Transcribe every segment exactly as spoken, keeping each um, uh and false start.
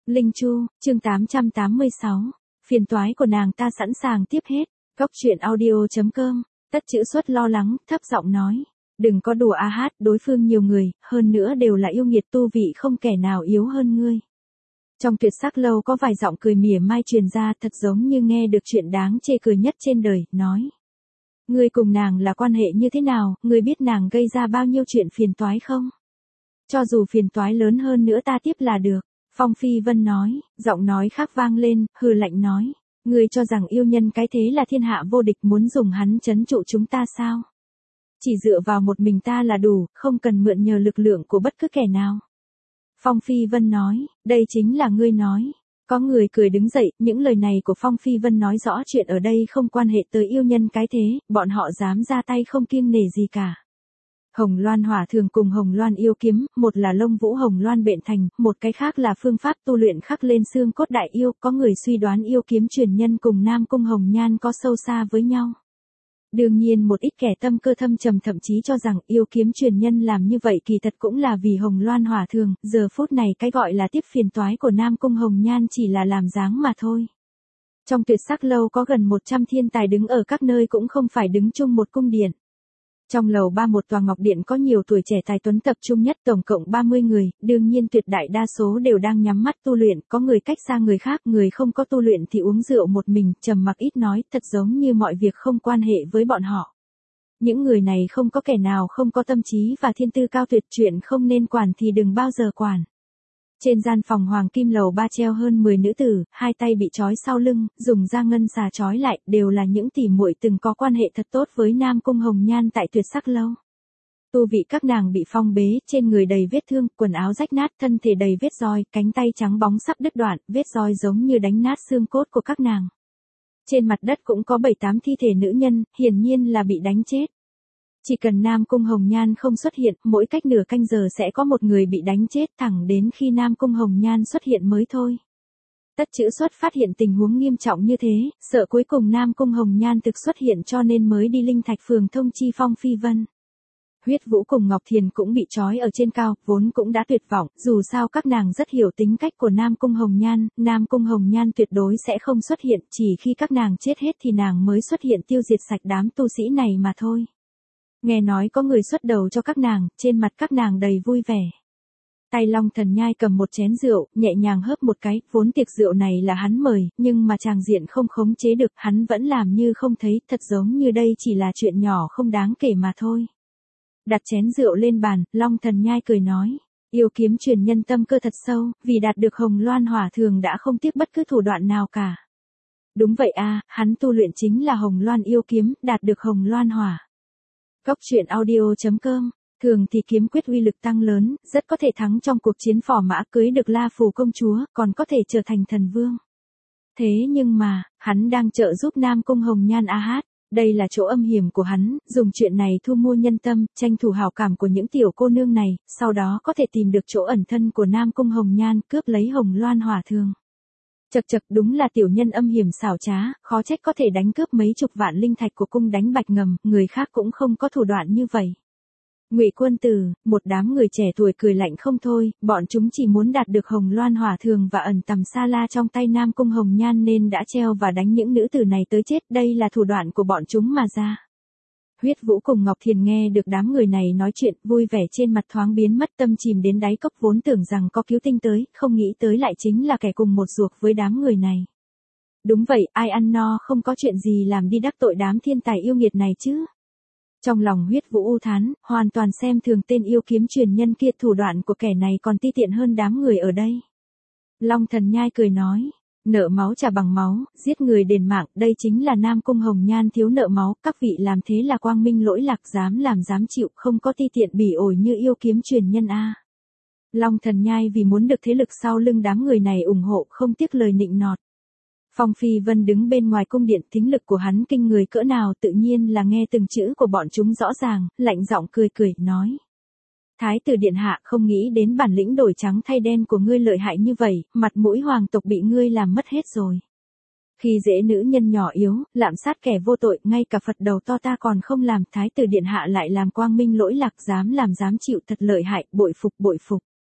Linh Chu, chương tám trăm tám mươi sáu. Phiền toái của nàng ta sẵn sàng tiếp hết. Góc truyện audio.com. Tất chữ xuất lo lắng, thấp giọng nói. Đừng có đùa a hát, đối phương nhiều người, hơn nữa đều là yêu nghiệt tu vị không kẻ nào yếu hơn ngươi. Trong tuyệt sắc lâu có vài giọng cười mỉa mai truyền ra thật giống như nghe được chuyện đáng chê cười nhất trên đời, nói. Ngươi cùng nàng là quan hệ như thế nào, ngươi biết nàng gây ra bao nhiêu chuyện phiền toái không? Cho dù phiền toái lớn hơn nữa ta tiếp là được. Phong Phi Vân nói, giọng nói khác vang lên, hừ lạnh nói. Ngươi cho rằng yêu nhân cái thế là thiên hạ vô địch muốn dùng hắn trấn trụ chúng ta sao? Chỉ dựa vào một mình ta là đủ, không cần mượn nhờ lực lượng của bất cứ kẻ nào. Phong Phi Vân nói, đây chính là ngươi nói. Có người cười đứng dậy, những lời này của Phong Phi Vân nói rõ chuyện ở đây không quan hệ tới yêu nhân cái thế, bọn họ dám ra tay không kiêng nể gì cả. Hồng Loan Hỏa Thường cùng Hồng Loan Yêu Kiếm, một là Lông Vũ Hồng Loan Bện Thành, một cái khác là phương pháp tu luyện khắc lên xương cốt đại yêu, có người suy đoán yêu kiếm truyền nhân cùng Nam Cung Hồng Nhan có sâu xa với nhau. Đương nhiên một ít kẻ tâm cơ thâm trầm thậm chí cho rằng yêu kiếm truyền nhân làm như vậy kỳ thật cũng là vì Hồng Loan Hỏa Thường, giờ phút này cái gọi là tiếp phiền toái của Nam Cung Hồng Nhan chỉ là làm dáng mà thôi. Trong tuyệt sắc lâu có gần một trăm thiên tài đứng ở các nơi cũng không phải đứng chung một cung điện. Trong lầu ba một tòa ngọc điện có nhiều tuổi trẻ tài tuấn tập trung nhất tổng cộng ba mươi người, đương nhiên tuyệt đại đa số đều đang nhắm mắt tu luyện, có người cách xa người khác, người không có tu luyện thì uống rượu một mình, trầm mặc ít nói, thật giống như mọi việc không quan hệ với bọn họ. Những người này không có kẻ nào không có tâm trí và thiên tư cao tuyệt, chuyện không nên quản thì đừng bao giờ quản. Trên gian phòng hoàng kim lầu ba treo hơn mười nữ tử, hai tay bị trói sau lưng, dùng da ngân xà trói lại, đều là những tỷ muội từng có quan hệ thật tốt với Nam Cung Hồng Nhan tại tuyệt sắc lâu. Tu vị các nàng bị phong bế, trên người đầy vết thương, quần áo rách nát, thân thể đầy vết roi, cánh tay trắng bóng sắp đứt đoạn, vết roi giống như đánh nát xương cốt của các nàng. Trên mặt đất cũng có bảy tám thi thể nữ nhân, hiển nhiên là bị đánh chết. Chỉ cần Nam Cung Hồng Nhan không xuất hiện, mỗi cách nửa canh giờ sẽ có một người bị đánh chết thẳng đến khi Nam Cung Hồng Nhan xuất hiện mới thôi. Tất chữ xuất phát hiện tình huống nghiêm trọng như thế, sợ cuối cùng Nam Cung Hồng Nhan thực xuất hiện cho nên mới đi Linh Thạch Phường thông chi Phong Phi Vân. Huyết Vũ cùng Ngọc Thiền cũng bị trói ở trên cao, vốn cũng đã tuyệt vọng, dù sao các nàng rất hiểu tính cách của Nam Cung Hồng Nhan, Nam Cung Hồng Nhan tuyệt đối sẽ không xuất hiện, chỉ khi các nàng chết hết thì nàng mới xuất hiện tiêu diệt sạch đám tu sĩ này mà thôi. Nghe nói có người xuất đầu cho các nàng, trên mặt các nàng đầy vui vẻ. Tay Long Thần Nhai cầm một chén rượu, nhẹ nhàng hớp một cái, vốn tiệc rượu này là hắn mời, nhưng mà tràng diện không khống chế được, hắn vẫn làm như không thấy, thật giống như đây chỉ là chuyện nhỏ không đáng kể mà thôi. Đặt chén rượu lên bàn, Long Thần Nhai cười nói, yêu kiếm truyền nhân tâm cơ thật sâu, vì đạt được Hồng Loan Hỏa Thường đã không tiếc bất cứ thủ đoạn nào cả. Đúng vậy a, hắn tu luyện chính là Hồng Loan yêu kiếm, đạt được Hồng Loan Hỏa. Góc truyện audio.com. Thường thì kiếm quyết uy lực tăng lớn, rất có thể thắng trong cuộc chiến phò mã, cưới được La Phù công chúa, còn có thể trở thành thần vương. Thế nhưng mà, hắn đang trợ giúp Nam Cung Hồng Nhan a hát, đây là chỗ âm hiểm của hắn, dùng chuyện này thu mua nhân tâm, tranh thủ hảo cảm của những tiểu cô nương này, sau đó có thể tìm được chỗ ẩn thân của Nam Cung Hồng Nhan, cướp lấy Hồng Loan Hỏa Thường. Chật chật, đúng là tiểu nhân âm hiểm xảo trá, khó trách có thể đánh cướp mấy chục vạn linh thạch của cung đánh Bạch Ngầm, người khác cũng không có thủ đoạn như vậy. Ngụy Quân Tử, một đám người trẻ tuổi cười lạnh không thôi, bọn chúng chỉ muốn đạt được Hồng Loan Hỏa Thường và ẩn tầm Sa La trong tay Nam Cung Hồng Nhan nên đã treo và đánh những nữ tử này tới chết, đây là thủ đoạn của bọn chúng mà ra. Huyết Vũ cùng Ngọc Thiền nghe được đám người này nói chuyện, vui vẻ trên mặt thoáng biến mất, tâm chìm đến đáy cốc, vốn tưởng rằng có cứu tinh tới, không nghĩ tới lại chính là kẻ cùng một ruột với đám người này. Đúng vậy, ai ăn no không có chuyện gì làm đi đắc tội đám thiên tài yêu nghiệt này chứ. Trong lòng Huyết Vũ u thán, hoàn toàn xem thường tên yêu kiếm truyền nhân kia, thủ đoạn của kẻ này còn ti tiện hơn đám người ở đây. Long Thần Nhai cười nói, nợ máu trả bằng máu, giết người đền mạng, đây chính là Nam Cung Hồng Nhan thiếu nợ máu, các vị làm thế là quang minh lỗi lạc, dám làm dám chịu, không có ti tiện bỉ ổi như yêu kiếm truyền nhân a. Long Thần Nhai vì muốn được thế lực sau lưng đám người này ủng hộ, không tiếc lời nịnh nọt. Phong Phi Vân đứng bên ngoài cung điện, thính lực của hắn kinh người cỡ nào, tự nhiên là nghe từng chữ của bọn chúng rõ ràng, lạnh giọng cười cười, nói. Thái tử điện hạ, không nghĩ đến bản lĩnh đổi trắng thay đen của ngươi lợi hại như vậy, mặt mũi hoàng tộc bị ngươi làm mất hết rồi. Khi dễ nữ nhân nhỏ yếu, lạm sát kẻ vô tội, ngay cả Phật đầu to ta còn không làm, thái tử điện hạ lại làm quang minh lỗi lạc, dám làm dám chịu, thật lợi hại, bội phục bội phục.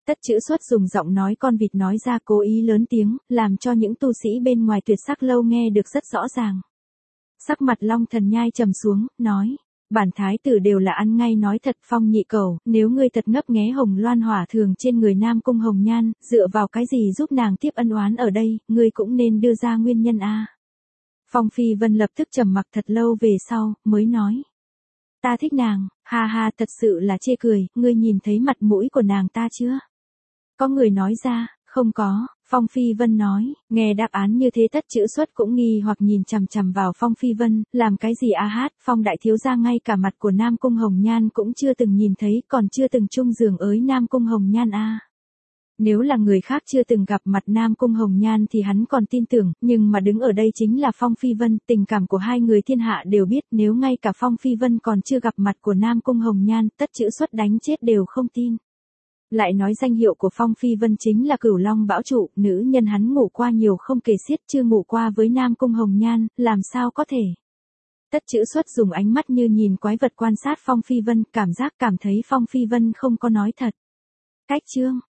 Tất Chữ Xuất dùng giọng nói con vịt nói ra cố ý lớn tiếng, làm cho những tu sĩ bên ngoài Tuyệt Sắc Lâu nghe được rất rõ ràng. Sắc mặt Long Thần Nhai trầm xuống, nói, bản thái tử đều là ăn ngay nói thật. Phong Nhị Cẩu, nếu ngươi thật ngấp nghé Hồng Loan hỏa thường trên người Nam Cung Hồng Nhan, dựa vào cái gì giúp nàng tiếp ân oán ở đây, ngươi cũng nên đưa ra nguyên nhân a. Phong Phi Vân lập tức trầm mặc thật lâu về sau, mới nói. Ta thích nàng, ha ha, thật sự là chê cười, ngươi nhìn thấy mặt mũi của nàng ta chưa? Có người nói ra, không có. Phong Phi Vân nói, nghe đáp án như thế Tất Chữ Xuất cũng nghi hoặc nhìn chằm chằm vào Phong Phi Vân, làm cái gì a hát, Phong đại thiếu gia ngay cả mặt của Nam Cung Hồng Nhan cũng chưa từng nhìn thấy, còn chưa từng chung giường ới Nam Cung Hồng Nhan a. Nếu là người khác chưa từng gặp mặt Nam Cung Hồng Nhan thì hắn còn tin tưởng, nhưng mà đứng ở đây chính là Phong Phi Vân, tình cảm của hai người thiên hạ đều biết, nếu ngay cả Phong Phi Vân còn chưa gặp mặt của Nam Cung Hồng Nhan, Tất Chữ Xuất đánh chết đều không tin. Lại nói danh hiệu của Phong Phi Vân chính là Cửu Long Bão Trụ, nữ nhân hắn ngủ qua nhiều không kể xiết, chưa ngủ qua với Nam Cung Hồng Nhan, làm sao có thể. Tất Chữ Xuất dùng ánh mắt như nhìn quái vật quan sát Phong Phi Vân, cảm giác cảm thấy Phong Phi Vân không có nói thật. Cách chương